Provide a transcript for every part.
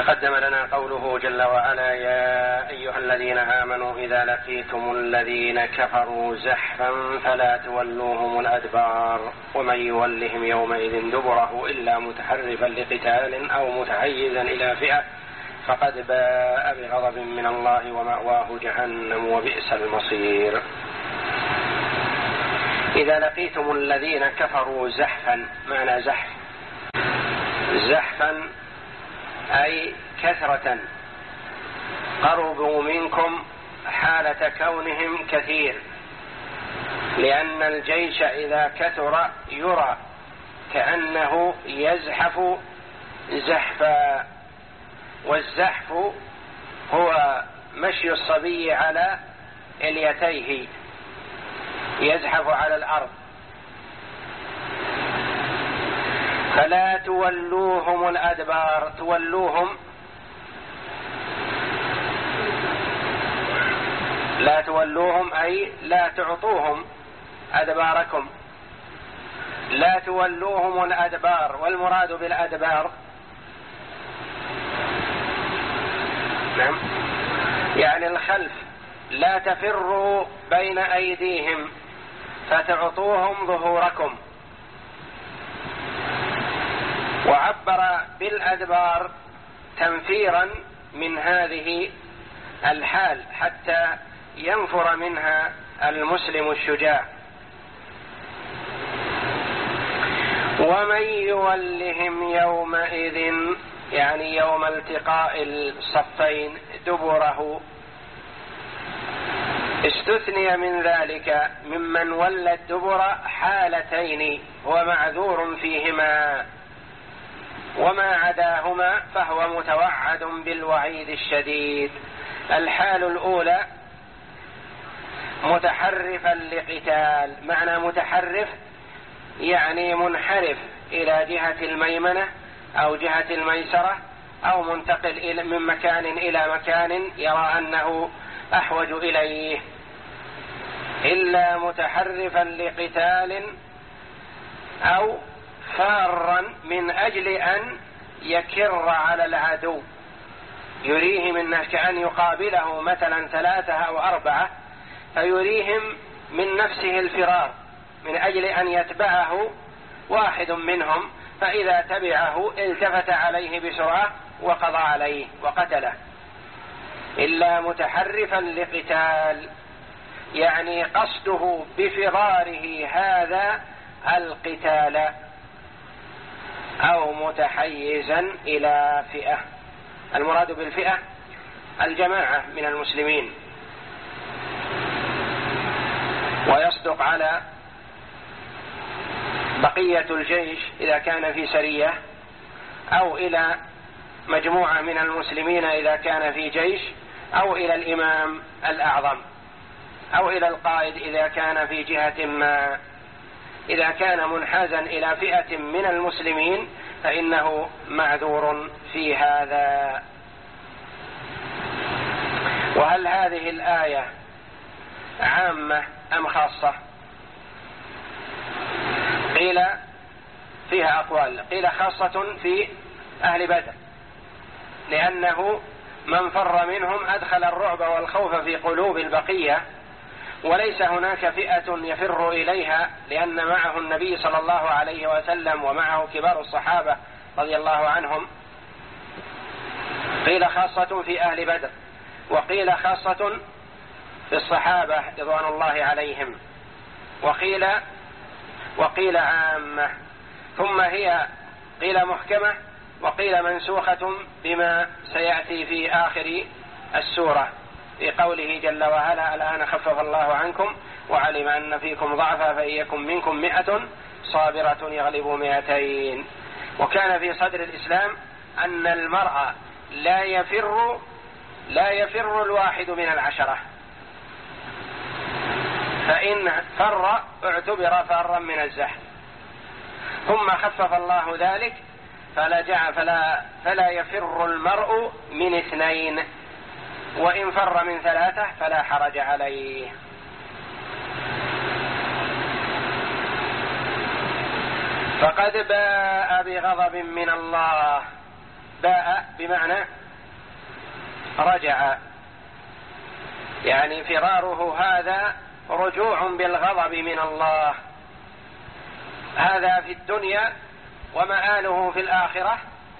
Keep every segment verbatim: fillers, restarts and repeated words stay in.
تقدم لنا قوله جل وعلا: يا أيها الذين آمنوا إذا لقيتم الذين كفروا زحفا فلا تولوهم الأدبار ومن يولهم يومئذ دبره إلا متحرفا لقتال أو متحيزا إلى فئة فقد باء بغضب من الله ومأواه جهنم وبئس المصير. إذا لقيتم الذين كفروا زحفا، معنى زحف زحفا أي كثرة، قربوا منكم حالة كونهم كثير، لأن الجيش إذا كثر يرى كأنه يزحف زحفا، والزحف هو مشي الصبي على إليتيه، يزحف على الأرض. فلا تولوهم الأدبار، تولوهم لا تولوهم أي لا تعطوهم أدباركم، لا تولوهم الأدبار. والمراد بالأدبار نعم يعني الخلف، لا تفروا بين أيديهم فتعطوهم ظهوركم. وعبر بالأدبار تنفيرا من هذه الحال حتى ينفر منها المسلم الشجاع. ومن يولهم يومئذ يعني يوم التقاء الصفين دبره، استثني من ذلك ممن ولى الدبر حالتين هو معذور فيهما، وما عداهما فهو متوعد بالوعيد الشديد. الحال الأولى متحرفا لقتال، معنى متحرف يعني منحرف إلى جهة الميمنة أو جهة الميسرة، أو منتقل من مكان إلى مكان يرى أنه أحوج إليه، إلا متحرفا لقتال أو فارا من أجل أن يكر على العدو، يريهم أنه كأن يقابله مثلا ثلاثة أو أربعة، فيريهم من نفسه الفرار من أجل أن يتبعه واحد منهم، فإذا تبعه التفت عليه بسرعة وقضى عليه وقتله. إلا متحرفا لقتال يعني قصده بفراره هذا القتال، أو متحيزا إلى فئة. المراد بالفئة الجماعة من المسلمين، ويصدق على بقية الجيش إذا كان في سرية، أو إلى مجموعة من المسلمين إذا كان في جيش، أو إلى الإمام الأعظم، أو إلى القائد إذا كان في جهة ما. إذا كان منحازا إلى فئة من المسلمين فإنه معذور في هذا. وهل هذه الآية عامة أم خاصة؟ قيل فيها أقوال، قيل خاصة في أهل بدر، لأنه من فر منهم أدخل الرعب والخوف في قلوب البقية، وليس هناك فئة يفر إليها، لأن معه النبي صلى الله عليه وسلم ومعه كبار الصحابة رضي الله عنهم. قيل خاصة في أهل بدر، وقيل خاصة في الصحابة رضوان الله عليهم، وقيل وقيل عامة. ثم هي قيل محكمة وقيل منسوخة بما سيأتي في آخر السورة في قوله جل وعلا: الآن خفف الله عنكم وعلم أن فيكم ضعفا فإن يكن منكم مئة صابرة يغلبوا مئتين. وكان في صدر الإسلام أن المرء لا يفر لا يفر الواحد من العشرة، فإن فر اعتبر فارا من الزحف. ثم خفف الله ذلك فلا, جع فلا, فلا يفر المرء من اثنين، وإن فر من ثلاثة فلا حرج عليه. فقد باء بغضب من الله، باء بمعنى رجع، يعني فراره هذا رجوع بالغضب من الله، هذا في الدنيا ومآله في الآخرة،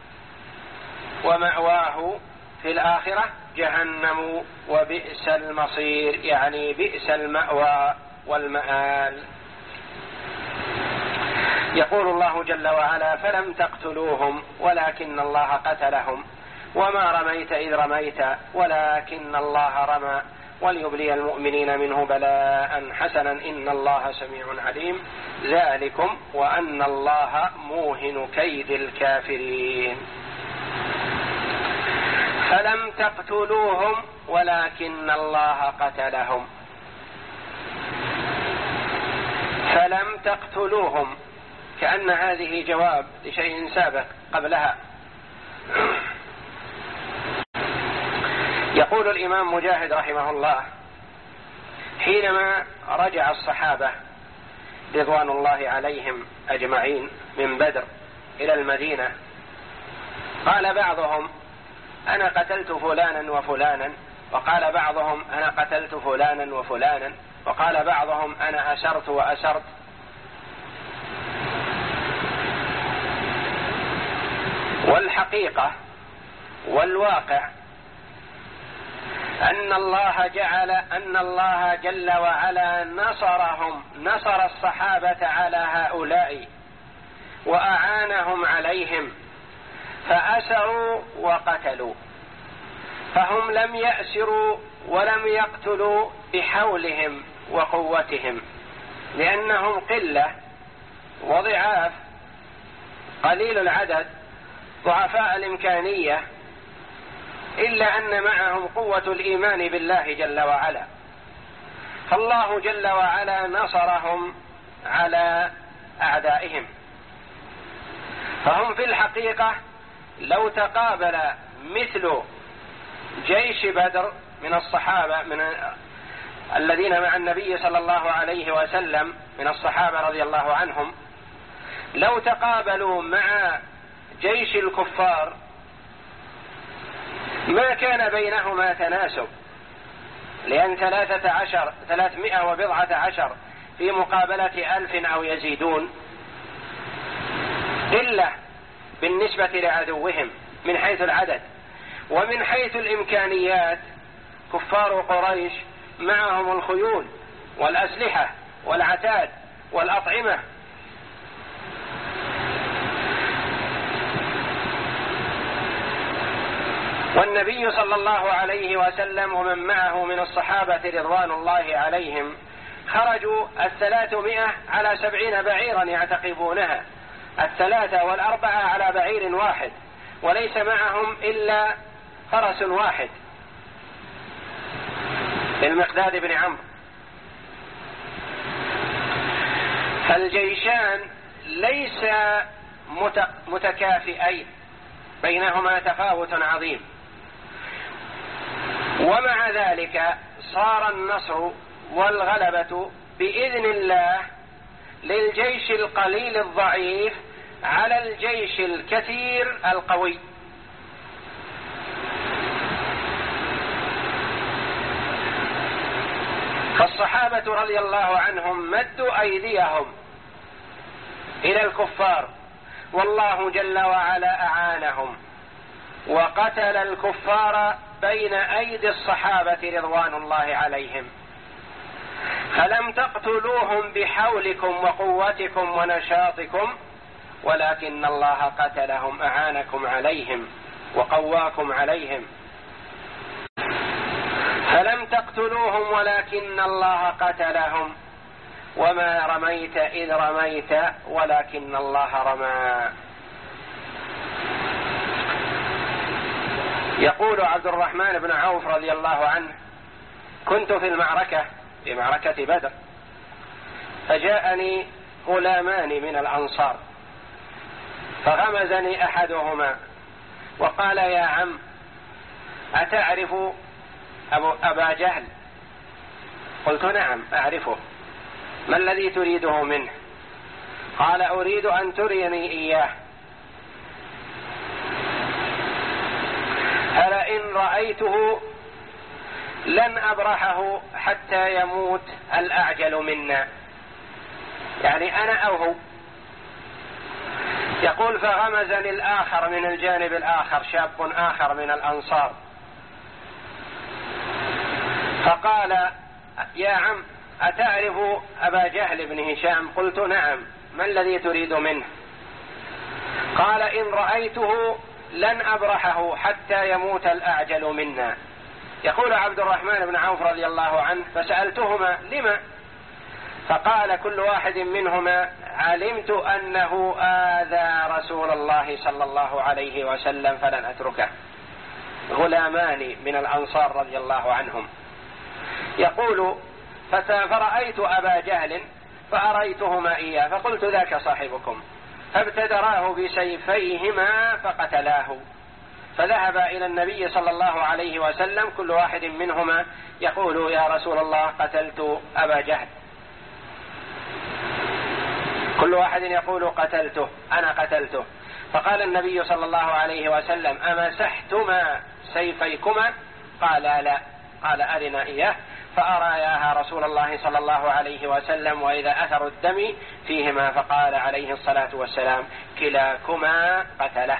ومأواه في الآخرة جهنم وبئس المصير، يعني بئس المأوى والمآل. يقول الله جل وعلا: فلم تقتلوهم ولكن الله قتلهم وما رميت إذ رميت ولكن الله رمى وليبلي المؤمنين منه بلاء حسنا إن الله سميع عليم. ذلكم وأن الله موهن كيد الكافرين. فلم تقتلوهم ولكن الله قتلهم. فلم تقتلوهم كأن هذه جواب لشيء سابق قبلها. يقول الإمام مجاهد رحمه الله: حينما رجع الصحابة رضوان الله عليهم أجمعين من بدر إلى المدينة، قال بعضهم: أنا قتلت فلانا وفلانا، وقال بعضهم: أنا قتلت فلانا وفلانا، وقال بعضهم: أنا أسرت وأسرت. والحقيقة والواقع أن الله جعل أن الله جل وعلا نصرهم، نصر الصحابة على هؤلاء وأعانهم عليهم، فأسروا وقتلوا، فهم لم يأسروا ولم يقتلوا بحولهم وقوتهم، لأنهم قلة وضعاف، قليل العدد، ضعفاء الإمكانية، إلا أن معهم قوة الإيمان بالله جل وعلا، فالله جل وعلا نصرهم على أعدائهم. فهم في الحقيقة لو تقابل مثل جيش بدر من الصحابة من الذين مع النبي صلى الله عليه وسلم من الصحابة رضي الله عنهم، لو تقابلوا مع جيش الكفار ما كان بينهما تناسب، لأن ثلاثة عشر ثلاثمائة وبضعة عشر في مقابلة ألف أو يزيدون قلة بالنسبة لعدوهم من حيث العدد، ومن حيث الإمكانيات كفار قريش معهم الخيول والأسلحة والعتاد والأطعمة، والنبي صلى الله عليه وسلم ومن معه من الصحابة رضوان الله عليهم خرجوا الثلاثمائة على سبعين بعيرا يعتقبونها، الثلاثة والأربعة على بعير واحد، وليس معهم إلا فرس واحد المقداد بن عمرو. فالجيشان ليس متكافئين، بينهما تفاوت عظيم، ومع ذلك صار النصر والغلبة بإذن الله للجيش القليل الضعيف على الجيش الكثير القوي. فالصحابة رضي الله عنهم مدوا أيديهم إلى الكفار، والله جل وعلا أعانهم وقتل الكفار بين أيدي الصحابة رضوان الله عليهم. فلم تقتلوهم بحولكم وقوتكم ونشاطكم، ولكن الله قتلهم، أعانكم عليهم وقواكم عليهم. فلم تقتلوهم ولكن الله قتلهم وما رميت إذ رميت ولكن الله رمى. يقول عبد الرحمن بن عوف رضي الله عنه: كنت في المعركة في معركة بدر، فجاءني غلامان من الأنصار، فغمزني أحدهما وقال: يا عم، أتعرف أبو أبا جهل؟ قلت: نعم أعرفه. ما الذي تريده منه؟ قال: أريد أن تريني إياه. إن رأيته لن أبرحه حتى يموت الأعجل منا، يعني أنا أو هو. يقول فغمزني الآخر من الجانب الآخر، شاب آخر من الأنصار، فقال يا عم أتعرف أبا جهل بن هشام؟ قلت نعم، ما الذي تريد منه؟ قال إن رأيته لن أبرحه حتى يموت الأعجل منا. يقول عبد الرحمن بن عوف رضي الله عنه فسألتهما لما؟ فقال كل واحد منهما علمت أنه آذى رسول الله صلى الله عليه وسلم فلن أتركه. غلامان من الأنصار رضي الله عنهم. يقول فرأيت أبا جهل فأريتهما إياه فقلت ذاك صاحبكم، فابتدراه بسيفيهما فقتلاه، فذهب إلى النبي صلى الله عليه وسلم كل واحد منهما يقول يا رسول الله قتلت أبا جهل، كل واحد يقول قتلته أنا قتلته. فقال النبي صلى الله عليه وسلم أمسحتما سيفيكما؟ قال لا. قال أرنا إياه، فأراياها رسول الله صلى الله عليه وسلم وإذا أثر الدم فيهما، فقال عليه الصلاة والسلام كلاكما قتله.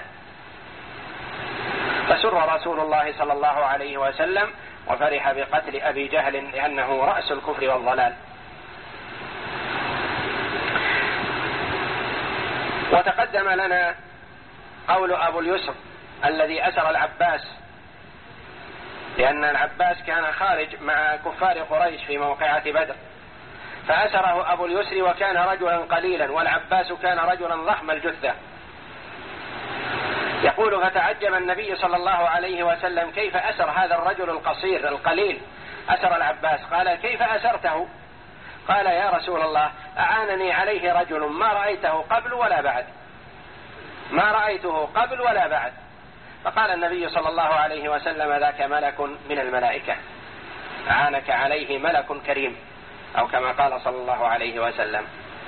فسر رسول الله صلى الله عليه وسلم وفرح بقتل أبي جهل لأنه رأس الكفر والضلال. وتقدم لنا قول أبو اليسر الذي أسر العباس، لأن العباس كان خارج مع كفار قريش في موقعة بدر، فأسره أبو اليسر وكان رجلا قليلا، والعباس كان رجلا ضخم الجثة. يقول فتعجب النبي صلى الله عليه وسلم كيف أسر هذا الرجل القصير القليل، أسر العباس. قال كيف أسرته؟ قال يا رسول الله أعانني عليه رجل ما رأيته قبل ولا بعد، ما رأيته قبل ولا بعد. فقال النبي صلى الله عليه وسلم ذاك ملك من الملائكة، أعانك عليه ملك كريم، أو كما قال صلى الله عليه وسلم.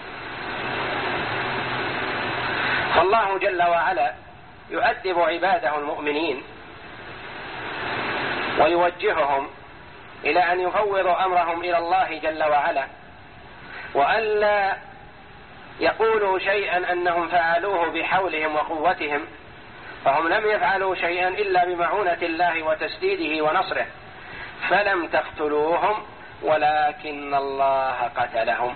فالله جل وعلا يؤدب عباده المؤمنين ويوجههم إلى أن يفوضوا أمرهم إلى الله جل وعلا، وألا يقولوا شيئا أنهم فعلوه بحولهم وقوتهم، فهم لم يفعلوا شيئا إلا بمعونة الله وتسديده ونصره. فلم تقتلوهم ولكن الله قتلهم،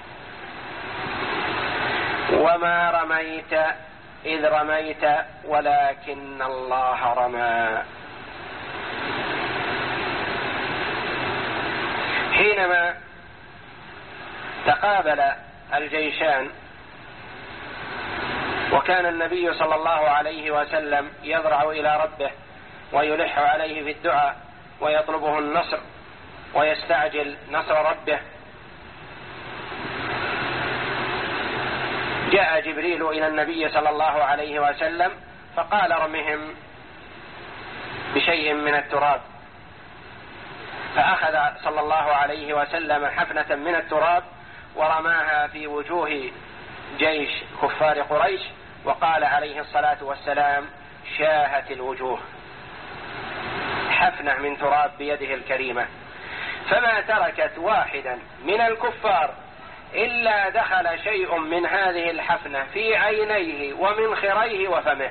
وما رميت إذ رميت ولكن الله رمى. حينما تقابل الجيشان وكان النبي صلى الله عليه وسلم يضرع إلى ربه ويلح عليه في الدعاء ويطلبه النصر ويستعجل نصر ربه، جاء جبريل إلى النبي صلى الله عليه وسلم فقال ارمهم بشيء من التراب، فأخذ صلى الله عليه وسلم حفنة من التراب ورماها في وجوه جيش كفار قريش، وقال عليه الصلاة والسلام شاهت الوجوه، حفنة من تراب بيده الكريمة، فما تركت واحدا من الكفار إلا دخل شيء من هذه الحفنة في عينيه ومنخريه وفمه،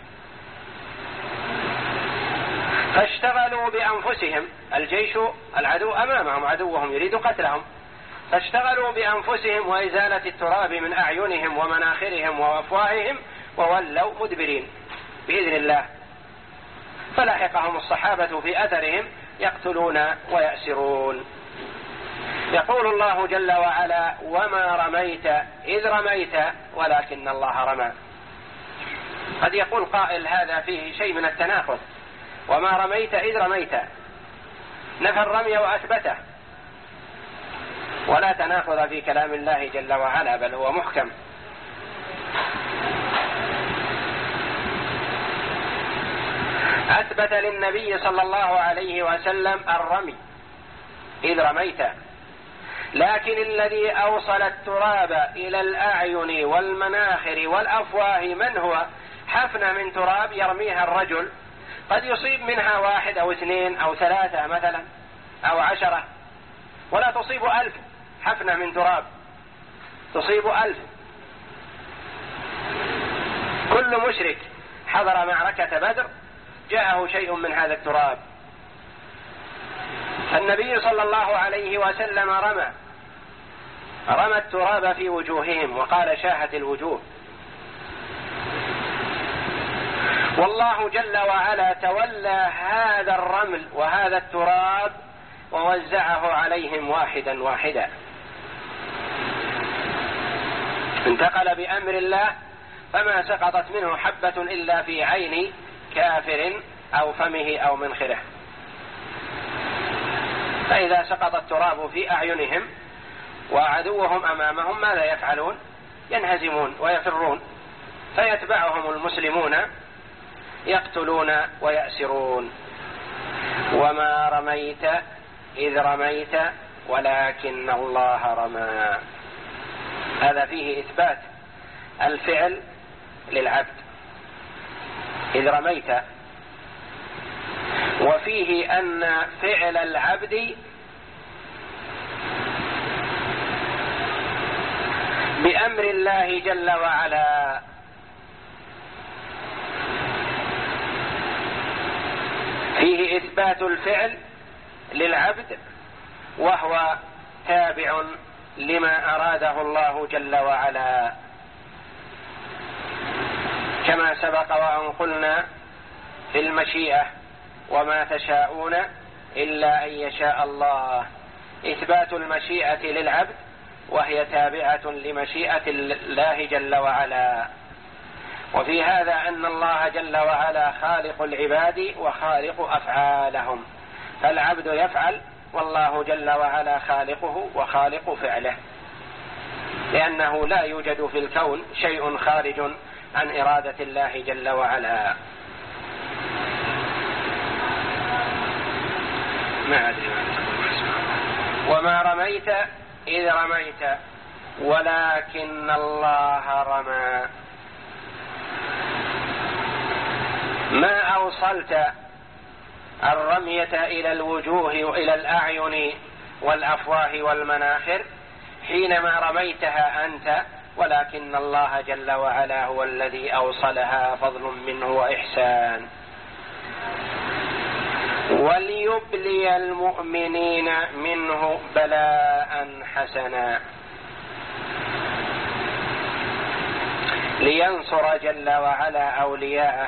فاشتغلوا بأنفسهم، الجيش العدو أمامهم، عدوهم يريد قتلهم، فاشتغلوا بأنفسهم وإزالة التراب من أعينهم ومناخرهم وأفواههم وولوا مدبرين بإذن الله. فلحقهم الصحابة في أثرهم يقتلون ويأسرون. يقول الله جل وعلا وما رميت إذ رميت ولكن الله رمى. قد يقول قائل هذا فيه شيء من التناقض، وما رميت إذ رميت نفى الرمي وأثبته، ولا تناقض في كلام الله جل وعلا بل هو محكم. أثبت للنبي صلى الله عليه وسلم الرمي إذ رميت، لكن الذي أوصل التراب إلى الأعين والمناخر والأفواه من هو؟ حفنة من تراب يرميها الرجل قد يصيب منها واحد أو اثنين أو ثلاثة مثلا أو عشرة، ولا تصيب ألف حفنة من تراب، تصيب ألف. كل مشرك حضر معركة بدر جاءه شيء من هذا التراب. فالنبي صلى الله عليه وسلم رمى رمى التراب في وجوههم وقال شاهت الوجوه. والله جل وعلا تولى هذا الرمل وهذا التراب ووزعه عليهم واحدا واحدا، انتقل بأمر الله، فما سقطت منه حبة إلا في عين كافر أو فمه أو منخره. فإذا سقط التراب في أعينهم وعدوهم أمامهم ماذا يفعلون؟ ينهزمون ويفرون، فيتبعهم المسلمون يقتلون ويأسرون. وما رميت إذ رميت ولكن الله رمى. هذا فيه إثبات الفعل للعبد إذ رميت، وفيه أن فعل العبد بأمر الله جل وعلا، فيه إثبات الفعل للعبد وهو تابع لما أراده الله جل وعلا، كما سبق وأن قلنا في المشيئة وما تشاءون إلا أن يشاء الله، إثبات المشيئة للعبد وهي تابعة لمشيئة الله جل وعلا. وفي هذا أن الله جل وعلا خالق العباد وخالق أفعالهم، فالعبد يفعل والله جل وعلا خالقه وخالق فعله، لأنه لا يوجد في الكون شيء خارج عن إرادة الله جل وعلا. ما أدري وما رميت إذ رميت ولكن الله رمى. ما أوصلت الرمية إلى الوجوه وإلى الأعين والأفواه والمناخر حينما رميتها أنت، ولكن الله جل وعلا هو الذي أوصلها، فضل منه وإحسان. وليبلي المؤمنين منه بلاء حسنا، لينصر جل وعلا أولياءه،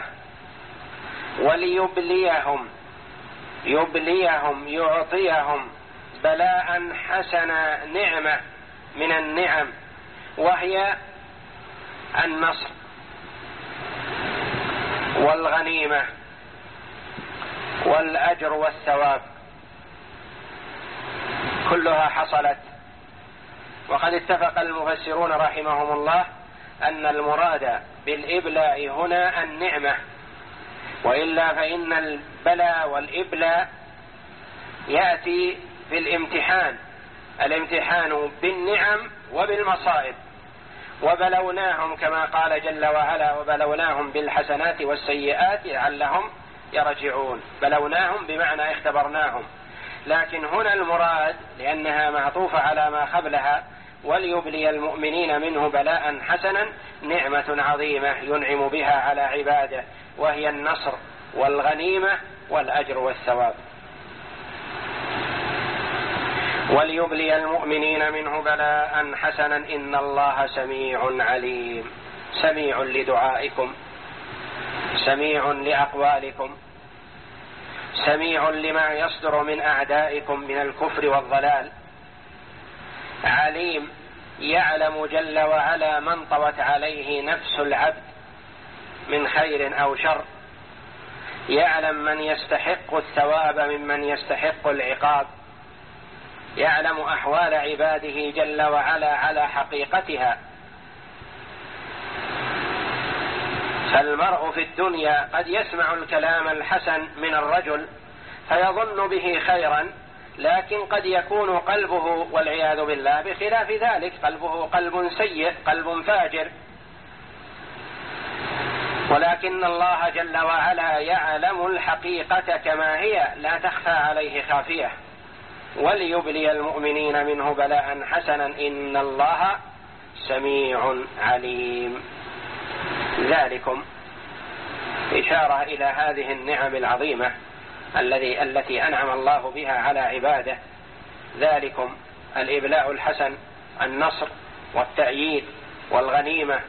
وليبليهم يبليهم يعطيهم بلاء حسنا، نعمة من النعم، وهي النصر والغنيمة والأجر والثواب، كلها حصلت. وقد اتفق المفسرون رحمهم الله أن المراد بالإبلاء هنا النعمة، وإلا فإن البلاء والإبلاء يأتي في الامتحان، الامتحان بالنعم وبالمصائب. وبلوناهم كما قال جل وعلا وبلوناهم بالحسنات والسيئات لعلهم يرجعون، بلوناهم بمعنى اختبرناهم، لكن هنا المراد لأنها معطوفة على ما قبلها وليبلي المؤمنين منه بلاء حسنا، نعمة عظيمة ينعم بها على عباده، وهي النصر والغنيمة والأجر والثواب. وليبلي المؤمنين منه بلاء حسنا إن الله سميع عليم، سميع لدعائكم، سميع لأقوالكم، سميع لما يصدر من أعدائكم من الكفر والضلال، عليم يعلم جل وعلا من طوت عليه نفس العبد من خير أو شر، يعلم من يستحق الثواب ممن يستحق العقاب، يعلم أحوال عباده جل وعلا على حقيقتها. فالمرء في الدنيا قد يسمع الكلام الحسن من الرجل فيظن به خيرا، لكن قد يكون قلبه والعياذ بالله بخلاف ذلك، قلبه قلب سيء، قلب فاجر. ولكن الله جل وعلا يعلم الحقيقة كما هي لا تخفى عليه خافية، وليبلي المؤمنين منه بلاء حسنا إن الله سميع عليم. ذلكم إشارة إلى هذه النعم العظيمة الذي التي أنعم الله بها على عباده. ذلكم الإبلاء الحسن، النصر والتأييد والغنيمة.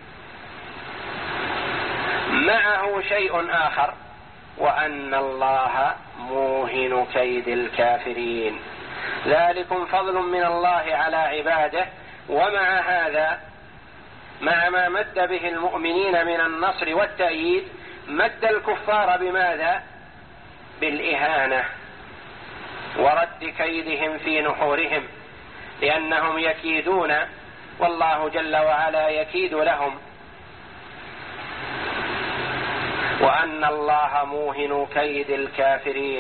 معه شيء آخر، وأن الله موهن كيد الكافرين. ذلكم فضل من الله على عباده. ومع هذا، مع ما مد به المؤمنين من النصر والتأييد، مد الكفار بماذا؟ بالإهانة ورد كيدهم في نحورهم، لأنهم يكيدون والله جل وعلا يكيد لهم. وأن الله موهن كيد الكافرين،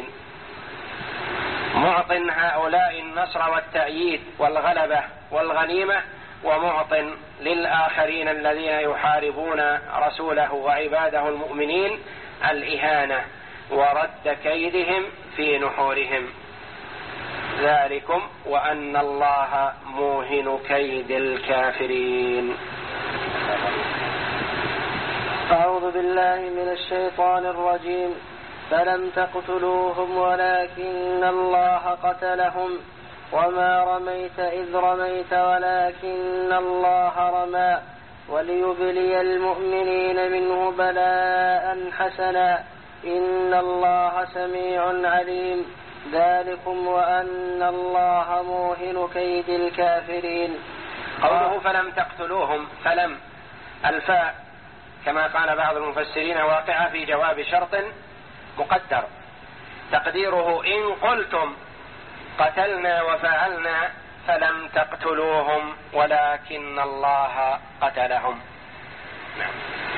معط هؤلاء النصر والتأييد والغلبة والغنيمة، ومعط للآخرين الذين يحاربون رسوله وعباده المؤمنين الإهانة ورد كيدهم في نحورهم. ذلكم وأن الله موهن كيد الكافرين. أعوذ بالله من الشيطان الرجيم. فلم تقتلوهم ولكن الله قتلهم وما رميت إذ رميت ولكن الله رمى وليبلي المؤمنين منه بلاء حسنا إن الله سميع عليم. ذلكم وأن الله موهن كيد الكافرين. قوله فلم تقتلوهم، فلم الفاء كما قال بعض المفسرين واقعة في جواب شرط مقدر، تقديره إن قلتم قتلنا وفعلنا فلم تقتلوهم ولكن الله قتلهم. نعم.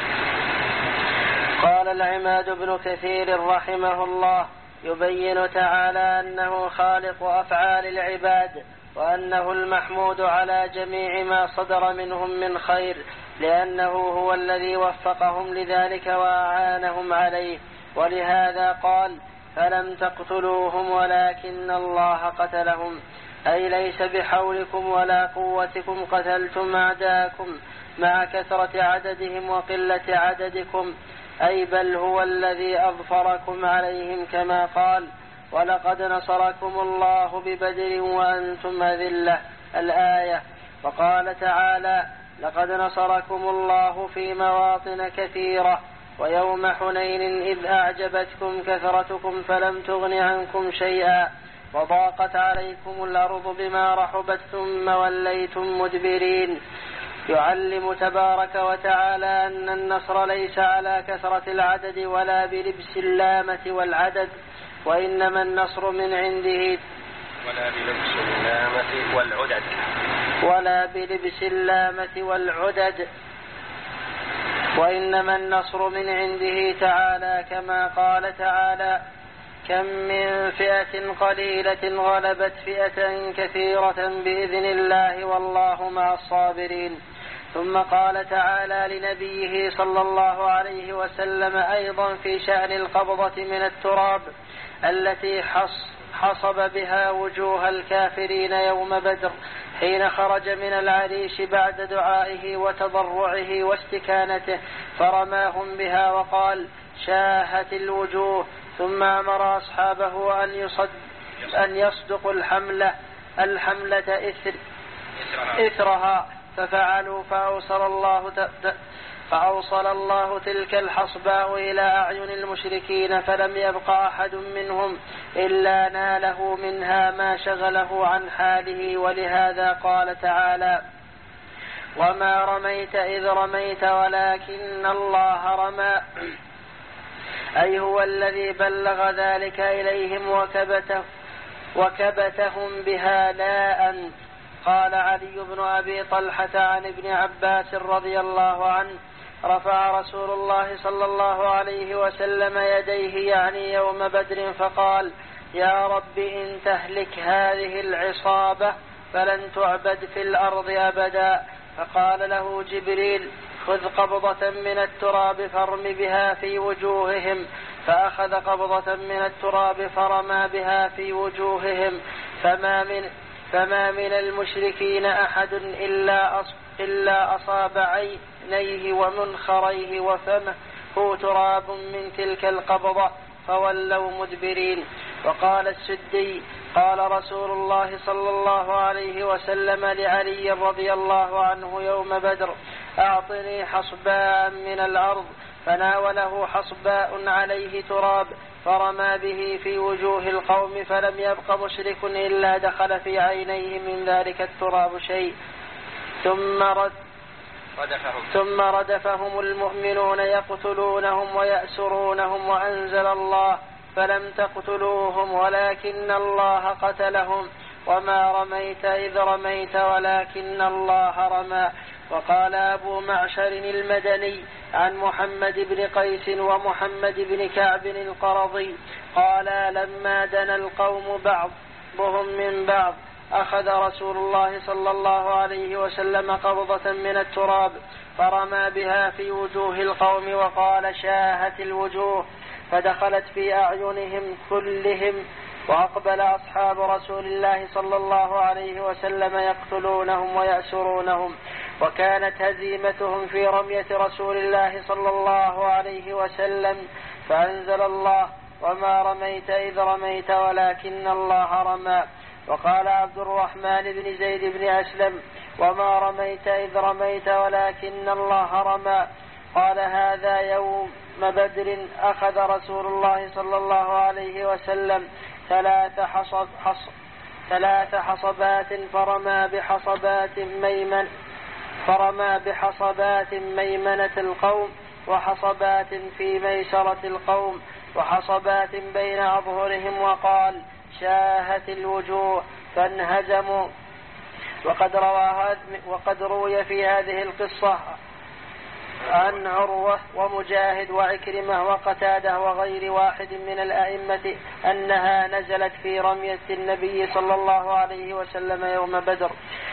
قال العماد بن كثير رحمه الله يبين تعالى أنه خالق أفعال العباد، وأنه المحمود على جميع ما صدر منهم من خير، لأنه هو الذي وفقهم لذلك وأعانهم عليه. ولهذا قال فلم تقتلوهم ولكن الله قتلهم، أي ليس بحولكم ولا قوتكم قتلتم أعداءكم مع كثرة عددهم وقلة عددكم، أي بل هو الذي أظفركم عليهم كما قال ولقد نصركم الله ببدر وأنتم أذلة الآية. وقال تعالى لقد نصركم الله في مواطن كثيرة ويوم حنين إذ أعجبتكم كثرتكم فلم تغن عنكم شيئا وضاقت عليكم الأرض بما رحبت ثم وليتم مدبرين. يعلم تبارك وتعالى أن النصر ليس على كثرة العدد ولا بلبس اللامة والعدد، وإنما النصر من عنده ولا بلبس اللامة والعدد ولا بلبس اللامة والعدد وإنما النصر من عنده تعالى، كما قال تعالى كم من فئة قليلة غلبت فئة كثيرة بإذن الله والله مع الصابرين. ثم قال تعالى لنبيه صلى الله عليه وسلم أيضا في شأن القبضة من التراب التي حصب بها وجوه الكافرين يوم بدر حين خرج من العريش بعد دعائه وتضرعه واستكانته فرماهم بها وقال شاهت الوجوه، ثم أمر أصحابه أن, يصد أن يصدقوا الحملة الحملة إثر إثرها ففعلوا فأوصل الله, فأوصل الله تلك الحصباء إلى أعين المشركين فلم يبق أحد منهم إلا ناله منها ما شغله عن حاله. ولهذا قال تعالى وما رميت إذ رميت ولكن الله رمى، أي هو الذي بلغ ذلك إليهم وكبته وكبتهم بها لا أنت. قال علي بن أبي طلحة عن ابن عباس رضي الله عنه رفع رسول الله صلى الله عليه وسلم يديه يعني يوم بدر فقال يا رب إن تهلك هذه العصابة فلن تعبد في الأرض أبدا. فقال له جبريل خذ قبضة من التراب فارم بها في وجوههم، فأخذ قبضة من التراب فرمى بها في وجوههم، فما من فما من المشركين أحد إلا إلا أصاب عينيه ومنخريه وفمه تراب من تلك القبضة فولوا مدبرين. وقال السدي قال رسول الله صلى الله عليه وسلم لعلي رضي الله عنه يوم بدر: أعطني حصباء من الأرض، فناوله حصباء عليه تراب فرمى به في وجوه القوم، فلم يبق مشرك إلا دخل في عينيه من ذلك التراب شيء. ثم رد ردفهم. ثم ردفهم المؤمنون يقتلونهم ويأسرونهم، وأنزل الله: فلم تقتلوهم ولكن الله قتلهم، وما رميت إذ رميت ولكن الله رمى. وقال أبو معشر المدني عن محمد بن قيس ومحمد بن كعب القرظي قال: لما دنا القوم بعضهم من بعض أخذ رسول الله صلى الله عليه وسلم قبضة من التراب فرمى بها في وجوه القوم وقال: شاهت الوجوه، فدخلت في أعينهم كلهم. وأقبل أصحاب رسول الله صلى الله عليه وسلم يقتلونهم ويأسرونهم، وكانت هزيمتهم في رمية رسول الله صلى الله عليه وسلم، فأنزل الله: وما رميت إذ رميت ولكن الله رمى. وقال عبد الرحمن بن زيد بن أسلم: وما رميت إذ رميت ولكن الله رمى. قال: هذا يوم بدر أخذ رسول الله صلى الله عليه وسلم ثلاث حصب حصب ثلاث حصبات فرمى بحصبات ميمن فرمى بحصبات ميمنة القوم، وحصبات في ميسرة القوم، وحصبات بين أظهرهم، وقال: شاهت الوجوه، فانهزموا. وقد روى وقد روي في هذه القصة عن عروة ومجاهد وعكرمة وقتادة وغير واحد من الأئمة أنها نزلت في رمية النبي صلى الله عليه وسلم يوم بدر.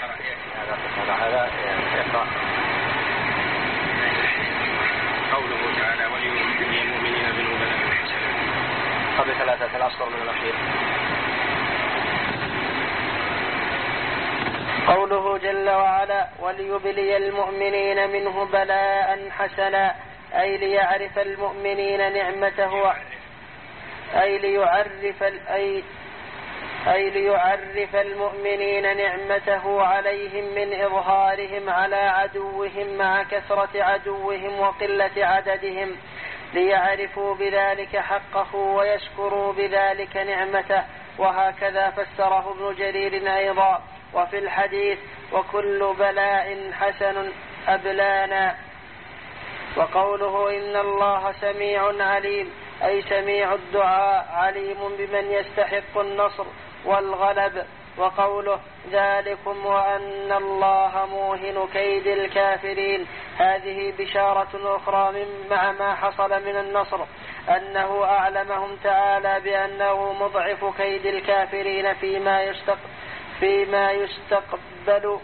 قوله تعالى: وليبلي المؤمنين بالمؤمنين قبل ثلاثة الأسطر من الأخير. قوله جل وعلا: وليبلي المؤمنين منه بلاء حسنا، أي ليعرف المؤمنين نعمته أي ليعرف أي أي ليعرف المؤمنين نعمته عليهم من إظهارهم على عدوهم مع كثرة عدوهم وقلة عددهم، ليعرفوا بذلك حقه ويشكروا بذلك نعمته. وهكذا فسره ابن جرير أيضا. وفي الحديث: وكل بلاء حسن أبلانا. وقوله: إن الله سميع عليم، أي سميع الدعاء عليم بمن يستحق النصر والغلب. وقوله: ذلكم وأن الله موهن كيد الكافرين، هذه بشارة أخرى مع ما حصل من النصر، أنه أعلمهم تعالى بأنه مضعف كيد الكافرين فيما يستقبل فيما يستقبل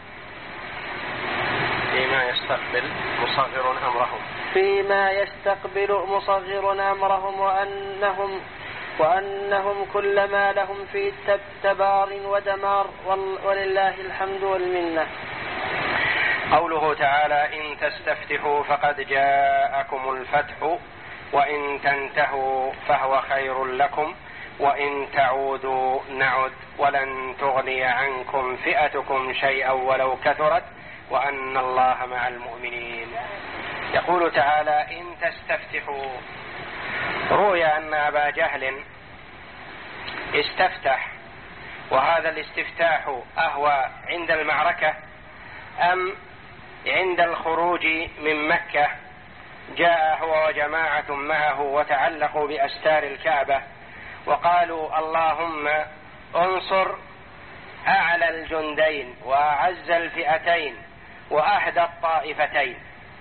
فيما يستقبل مصغر أمرهم فيما يستقبل مصغر أمرهم وأنهم وأنهم كل ما لهم في تبار ودمار، ولله الحمد والمنة. قوله تعالى: إن تستفتحوا فقد جاءكم الفتح وإن تنتهوا فهو خير لكم وإن تعودوا نعد ولن تغني عنكم فئتكم شيئا ولو كثرت وأن الله مع المؤمنين. يقول تعالى: إن تستفتحوا. روي أن أبا جهل استفتح، وهذا الاستفتاح أهوى عند المعركة أم عند الخروج من مكة؟ جاء هو وجماعة معه وتعلقوا بأستار الكعبة وقالوا: اللهم انصر أعلى الجندين وأعز الفئتين وأهدى الطائفتين.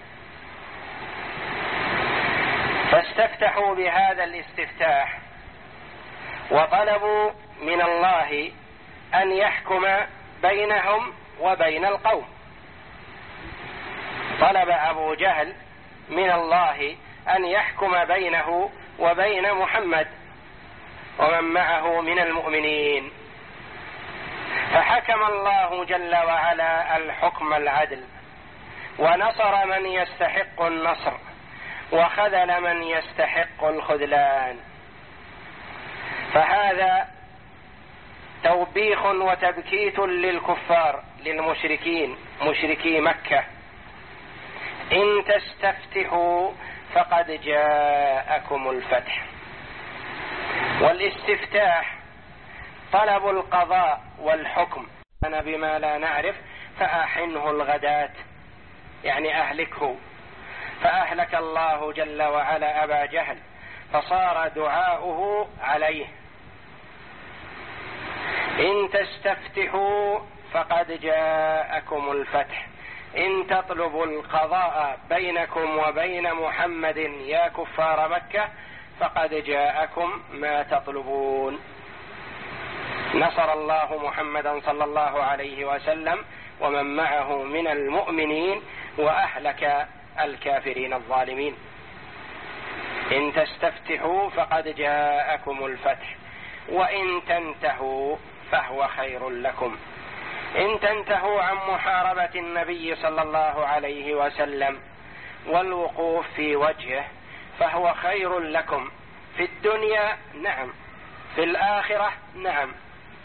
فاستفتحوا بهذا الاستفتاح وطلبوا من الله أن يحكم بينهم وبين القوم، طلب أبو جهل من الله أن يحكم بينه وبين محمد ومن معه من المؤمنين، فحكم الله جل وعلا الحكم العدل، ونصر من يستحق النصر وخذل من يستحق الخذلان. فهذا توبيخ وتبكيت للكفار للمشركين مشركي مكة: إن تستفتحوا فقد جاءكم الفتح. والاستفتاح طلب القضاء والحكم، أنا بما لا نعرف فأحنه الغداة، يعني أهلكه، فأهلك الله جل وعلا أبا جهل، فصار دعاؤه عليه: إن تستفتحوا فقد جاءكم الفتح، إن تطلبوا القضاء بينكم وبين محمد يا كفار مكة فقد جاءكم ما تطلبون. نصر الله محمدا صلى الله عليه وسلم ومن معه من المؤمنين وأهلك الكافرين الظالمين. إن تستفتحوا فقد جاءكم الفتح وإن تنتهوا فهو خير لكم. إن تنتهوا عن محاربة النبي صلى الله عليه وسلم والوقوف في وجهه فهو خير لكم في الدنيا، نعم، في الآخرة، نعم.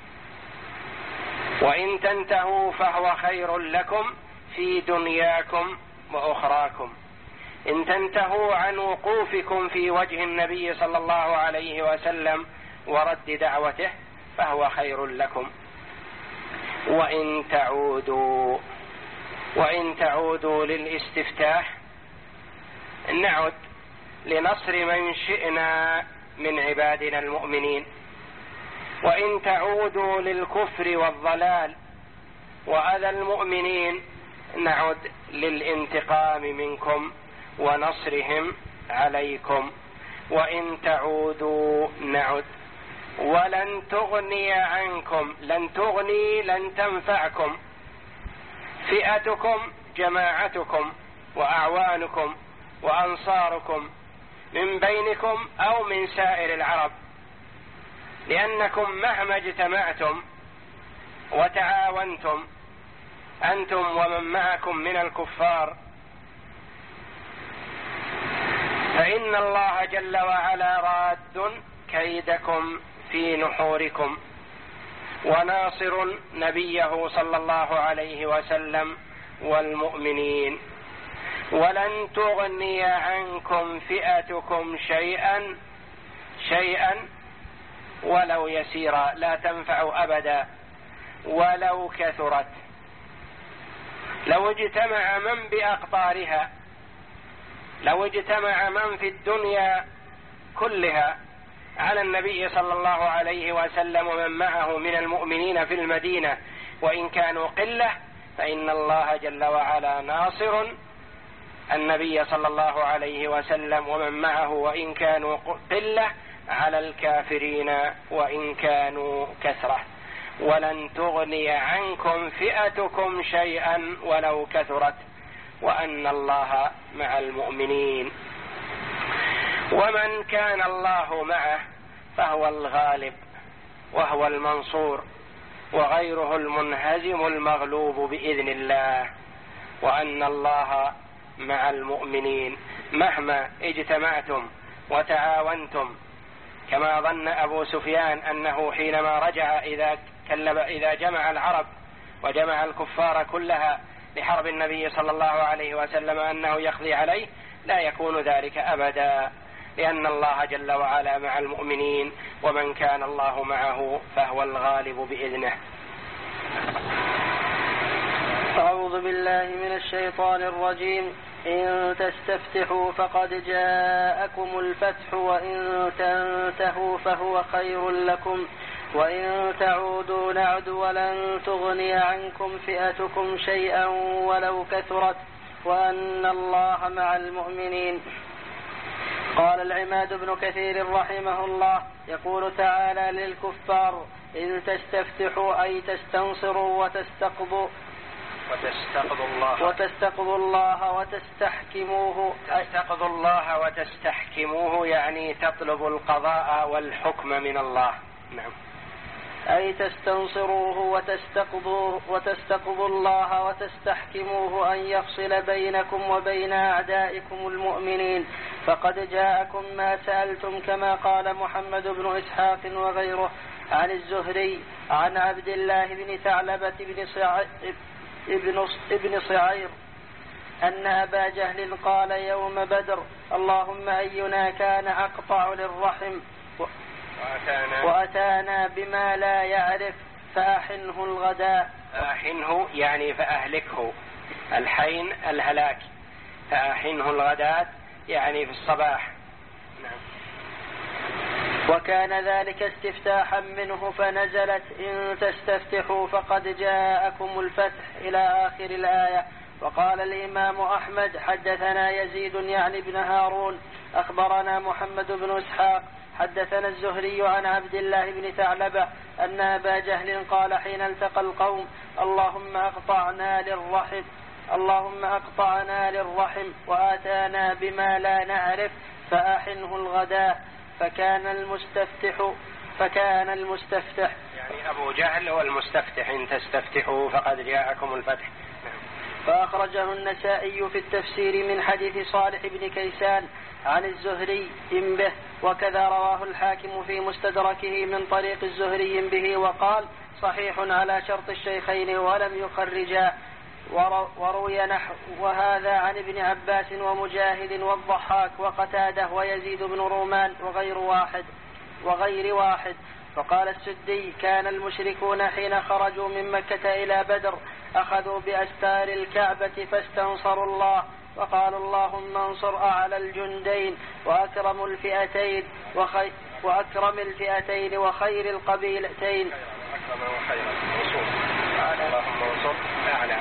وإن تنتهوا فهو خير لكم في دنياكم وأخراكم. إن تنتهوا عن وقوفكم في وجه النبي صلى الله عليه وسلم ورد دعوته فهو خير لكم. وإن تعودوا وإن تعودوا للاستفتاح نعد لنصر من شئنا من عبادنا المؤمنين. وإن تعودوا للكفر والضلال وأذى المؤمنين نعد للانتقام منكم ونصرهم عليكم. وإن تعودوا نعد ولن تغني عنكم، لن تغني لن تنفعكم فئتكم جماعتكم وأعوانكم وأنصاركم من بينكم أو من سائر العرب، لأنكم مهما اجتمعتم وتعاونتم أنتم ومن معكم من الكفار فإن الله جل وعلا راد كيدكم في نحوركم وناصر نبيه صلى الله عليه وسلم والمؤمنين. ولن تغني عنكم فئتكم شيئا شيئا ولو يسيرا، لا تنفع أبدا ولو كثرت. لو اجتمع من بأقطارها، لو اجتمع من في الدنيا كلها على النبي صلى الله عليه وسلم ومن معه من المؤمنين في المدينة وإن كانوا قلة، فإن الله جل وعلا ناصر النبي صلى الله عليه وسلم ومن معه وإن كانوا قلة على الكافرين وإن كانوا كثرة. ولن تغني عنكم فئتكم شيئا ولو كثرت وأن الله مع المؤمنين. ومن كان الله معه فهو الغالب وهو المنصور وغيره المنهزم المغلوب بإذن الله. وأن الله مع المؤمنين مهما اجتمعتم وتعاونتم، كما ظن أبو سفيان أنه حينما رجع إذا كلب إذا جمع العرب وجمع الكفار كلها لحرب النبي صلى الله عليه وسلم أنه يقضي عليه، لا يكون ذلك أبدا، لأن الله جل وعلا مع المؤمنين ومن كان الله معه فهو الغالب بإذنه. أعوذ بالله من الشيطان الرجيم. إن تستفتحوا فقد جاءكم الفتح وإن تنتهوا فهو خير لكم وإن تعودوا نعد ولن تغني عنكم فئتكم شيئا ولو كثرت وأن الله مع المؤمنين. قال العماد بن كثير رحمه الله يقول تعالى للكفار: إن تستفتحوا أي تستنصروا وتستقضوا وتستقضوا الله وتستقضوا الله وتستحكموه. تستقضوا الله وتستحكموه يعني تطلب القضاء والحكم من الله. نعم. أي تستنصروه وتستقضوا وتستقضوا الله وتستحكموه أن يفصل بينكم وبين أعدائكم المؤمنين، فقد جاءكم ما سألتم، كما قال محمد بن إسحاق وغيره عن الزهري عن عبد الله بن ثعلبة بن صعير ابن صعير أن أبا جهل قال يوم بدر: اللهم أينا كان أقطع للرحم وأتانا, وأتانا بما لا يعرف فأحنه الغداء. فأحنه يعني فأهلكه، الحين الهلاك، فأحنه الغداء يعني في الصباح. نعم. وكان ذلك استفتاحا منه، فنزلت إن تستفتحوا فقد جاءكم الفتح إلى آخر الآية. وقال الإمام أحمد: حدثنا يزيد يعني بن هارون أخبرنا محمد بن إسحاق حدثنا الزهري عن عبد الله بن ثعلبة أن أبا جهل قال حين التقى القوم: اللهم أقطعنا للرحم اللهم أقطعنا للرحم وآتانا بما لا نعرف فأحنه الغداء. فكان المستفتح فكان المستفتح يعني أبو جهل هو المستفتح، إن تستفتحوا فقد جاءكم الفتح. فأخرجه النسائي في التفسير من حديث صالح بن كيسان عن الزهري به، وكذا رواه الحاكم في مستدركه من طريق الزهري به، وقال: صحيح على شرط الشيخين ولم يخرجا. وروي نحو وهذا عن ابن عباس ومجاهد والضحاك وقتاده ويزيد بن رومان وغير واحد وغير واحد. فقال السدي: كان المشركون حين خرجوا من مكة إلى بدر أخذوا بأستار الكعبة فاستنصروا الله، وقالوا: اللهم انصر أعلى الجندين وأكرم الفئتين وخي وأكرم الفئتين وخير القبيلتين اللهم انصر أعلى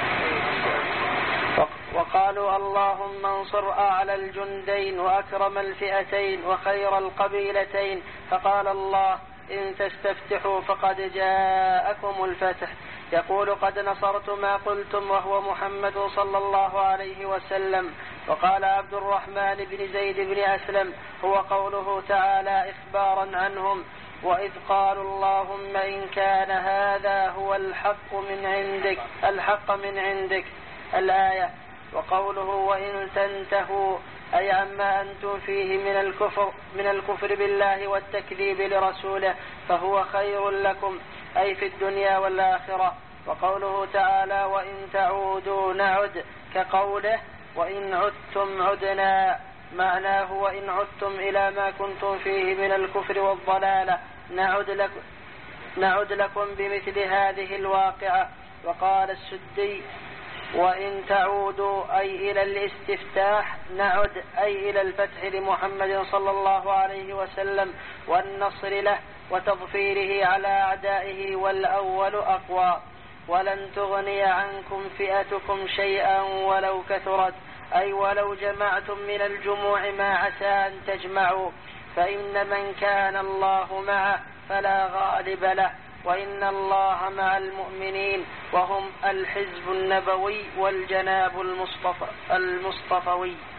وقالوا: اللهم انصر أعلى الجندين وأكرم الفئتين وخير القبيلتين. فقال الله: إن تستفتحوا فقد جاءكم الفتح. يقول: قد نصرت ما قلتم، وهو محمد صلى الله عليه وسلم. وقال عبد الرحمن بن زيد بن أسلم: هو قوله تعالى إخبارا عنهم: وإذ قالوا اللهم إن كان هذا هو الحق من عندك الحق من عندك الآية. وقوله: وإن تنتهوا أي عما أنتم فيه من الكفر من الكفر بالله والتكذيب لرسوله فهو خير لكم، أي في الدنيا والآخرة. وقوله تعالى: وإن تعودوا نعد، كقوله: وإن عدتم عدنا، معناه: وإن عدتم إلى ما كنتم فيه من الكفر والضلالة نعد لكم, نعد لكم بمثل هذه الواقعة. وقال السدي: وإن تعودوا أي إلى الاستفتاح نعد أي إلى الفتح لمحمد صلى الله عليه وسلم والنصر له وتظفيره على أعدائه، والأول أقوى. ولن تغني عنكم فئتكم شيئا ولو كثرت، أي ولو جمعتم من الجموع ما عسى أن تجمعوا، فإن من كان الله معه فلا غالب له، وإن الله مع المؤمنين وهم الحزب النبوي والجناب المصطفى المصطفوي.